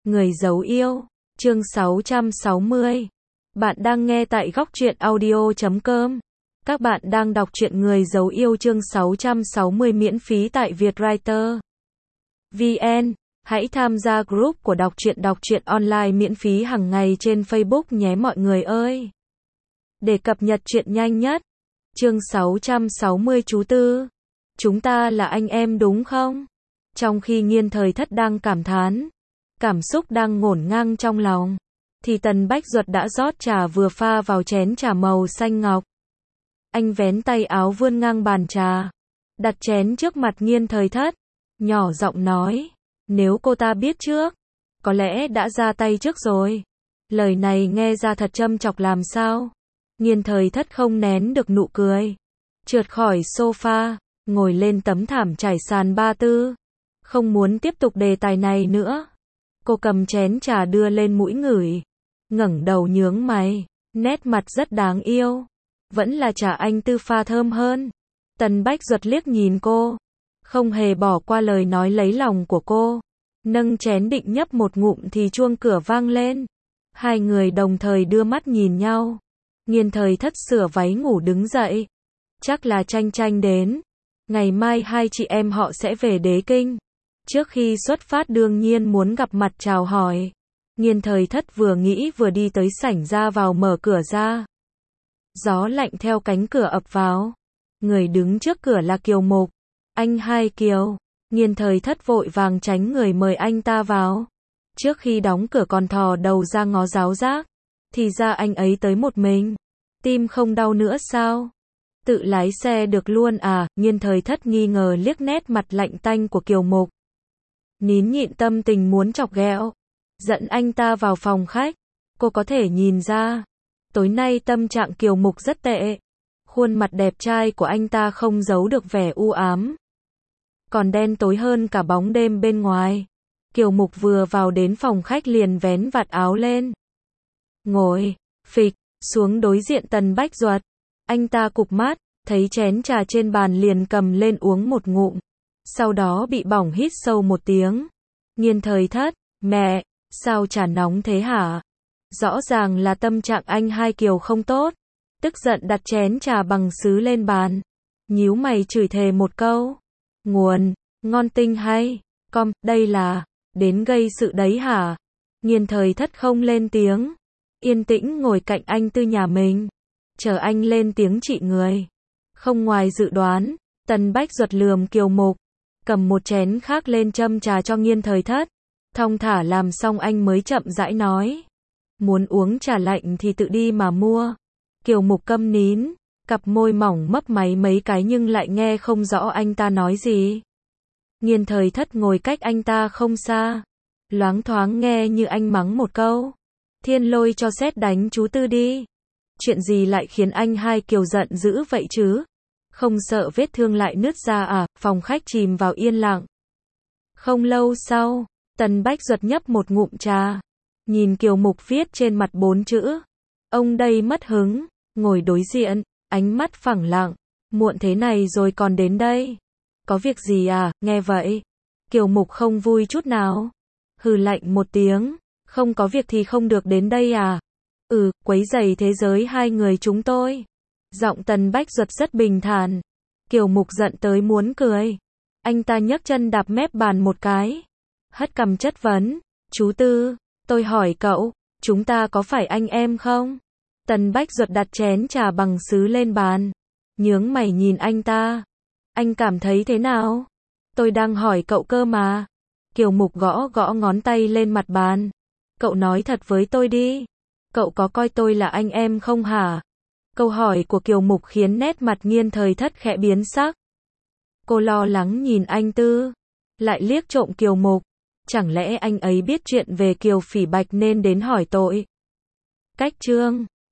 Người giấu yêu, chương 660. Bạn đang nghe tại góc truyện audio.com. Các bạn đang đọc truyện Người giấu yêu chương 660 miễn phí tại Vietwriter VN. Hãy tham gia group của đọc truyện online miễn phí hàng ngày trên Facebook nhé mọi người ơi. Để cập nhật truyện nhanh nhất. Chương 660 chú Tư. Chúng ta là anh em đúng không? Trong khi Nghiên Thời Thất đang cảm thán, cảm xúc đang ngổn ngang trong lòng, thì Tần Bách Duật đã rót trà vừa pha vào chén trà màu xanh ngọc. Anh vén tay áo vươn ngang bàn trà, đặt chén trước mặt Nghiên Thời Thất, nhỏ giọng nói, nếu cô ta biết trước, có lẽ đã ra tay trước rồi. Lời này nghe ra thật châm chọc làm sao. Nghiên Thời Thất không nén được nụ cười, trượt khỏi sofa, ngồi lên tấm thảm trải sàn ba tư. Không muốn tiếp tục đề tài này nữa. Cô cầm chén trà đưa lên mũi ngửi, ngẩng đầu nhướng mày, nét mặt rất đáng yêu. Vẫn là trà anh Tư pha thơm hơn. Tần Bách Duật liếc nhìn cô, không hề bỏ qua lời nói lấy lòng của cô. Nâng chén định nhấp một ngụm thì chuông cửa vang lên. Hai người đồng thời đưa mắt nhìn nhau. Nghiên Thời Thất sửa váy ngủ đứng dậy. Chắc là Tranh Tranh đến. Ngày mai hai chị em họ sẽ về Đế Kinh. Trước khi xuất phát đương nhiên muốn gặp mặt chào hỏi. Nghiên Thời Thất vừa nghĩ vừa đi tới sảnh ra vào mở cửa ra. Gió lạnh theo cánh cửa ập vào. Người đứng trước cửa là Kiều Mục. Anh hai Kiều. Nghiên Thời Thất vội vàng tránh người mời anh ta vào. Trước khi đóng cửa còn thò đầu ra ngó giáo giác. Thì ra anh ấy tới một mình. Tim không đau nữa sao? Tự lái xe được luôn à? Nghiên Thời Thất nghi ngờ liếc nét mặt lạnh tanh của Kiều Mục. Nín nhịn tâm tình muốn chọc ghẹo, dẫn anh ta vào phòng khách. Cô có thể nhìn ra, tối nay tâm trạng Kiều Mục rất tệ. Khuôn mặt đẹp trai của anh ta không giấu được vẻ u ám, còn đen tối hơn cả bóng đêm bên ngoài. Kiều Mục vừa vào đến phòng khách liền vén vạt áo lên, ngồi phịch xuống đối diện Tần Bách Duật. Anh ta cụp mắt, thấy chén trà trên bàn liền cầm lên uống một ngụm. Sau đó bị bỏng hít sâu một tiếng. Nghiên Thời Thất, mẹ, sao trà nóng thế hả? Rõ ràng là tâm trạng anh hai Kiều không tốt. Tức giận đặt chén trà bằng sứ lên bàn. Nhíu mày chửi thề một câu. Nguồn, ngon tinh hay, đây là, đến gây sự đấy hả? Nghiên Thời Thất không lên tiếng. Yên tĩnh ngồi cạnh anh Tư nhà mình. Chờ anh lên tiếng trị người. Không ngoài dự đoán, Tần Bách Duật lườm Kiều Mục. Cầm một chén khác lên châm trà cho Nghiên Thời Thất. Thong thả làm xong anh mới chậm rãi nói. Muốn uống trà lạnh thì tự đi mà mua. Kiều Mục câm nín, cặp môi mỏng mấp máy mấy cái nhưng lại nghe không rõ anh ta nói gì. Nghiên Thời Thất ngồi cách anh ta không xa. Loáng thoáng nghe như anh mắng một câu. Thiên lôi cho sét đánh chú Tư đi. Chuyện gì lại khiến anh hai Kiều giận dữ vậy chứ? Không sợ vết thương lại nứt ra à? Phòng khách chìm vào yên lặng. Không lâu sau, Tần Bách Duật nhấp một ngụm trà. Nhìn Kiều Mục viết trên mặt 4 chữ. Ông đây mất hứng, ngồi đối diện, ánh mắt phẳng lặng. Muộn thế này rồi còn đến đây. Có việc gì à? Nghe vậy, Kiều Mục không vui chút nào. Hừ lạnh một tiếng. Không có việc thì không được đến đây à? Quấy rầy thế giới hai người chúng tôi. Giọng Tần Bách Duật rất bình thản. Kiều Mục giận tới muốn cười. Anh ta nhấc chân đạp mép bàn một cái. Hất cằm chất vấn. Chú Tư, tôi hỏi cậu, chúng ta có phải anh em không? Tần Bách Duật đặt chén trà bằng sứ lên bàn. Nhướng mày nhìn anh ta. Anh cảm thấy thế nào? Tôi đang hỏi cậu cơ mà. Kiều Mục gõ gõ ngón tay lên mặt bàn. Cậu nói thật với tôi đi. Cậu có coi tôi là anh em không hả? Câu hỏi của Kiều Mục khiến nét mặt Nghiên Thời Thất khẽ biến sắc. Cô lo lắng nhìn anh Tư. Lại liếc trộm Kiều Mục. Chẳng lẽ anh ấy biết chuyện về Kiều Phỉ Bạch nên đến hỏi tội? Cách chương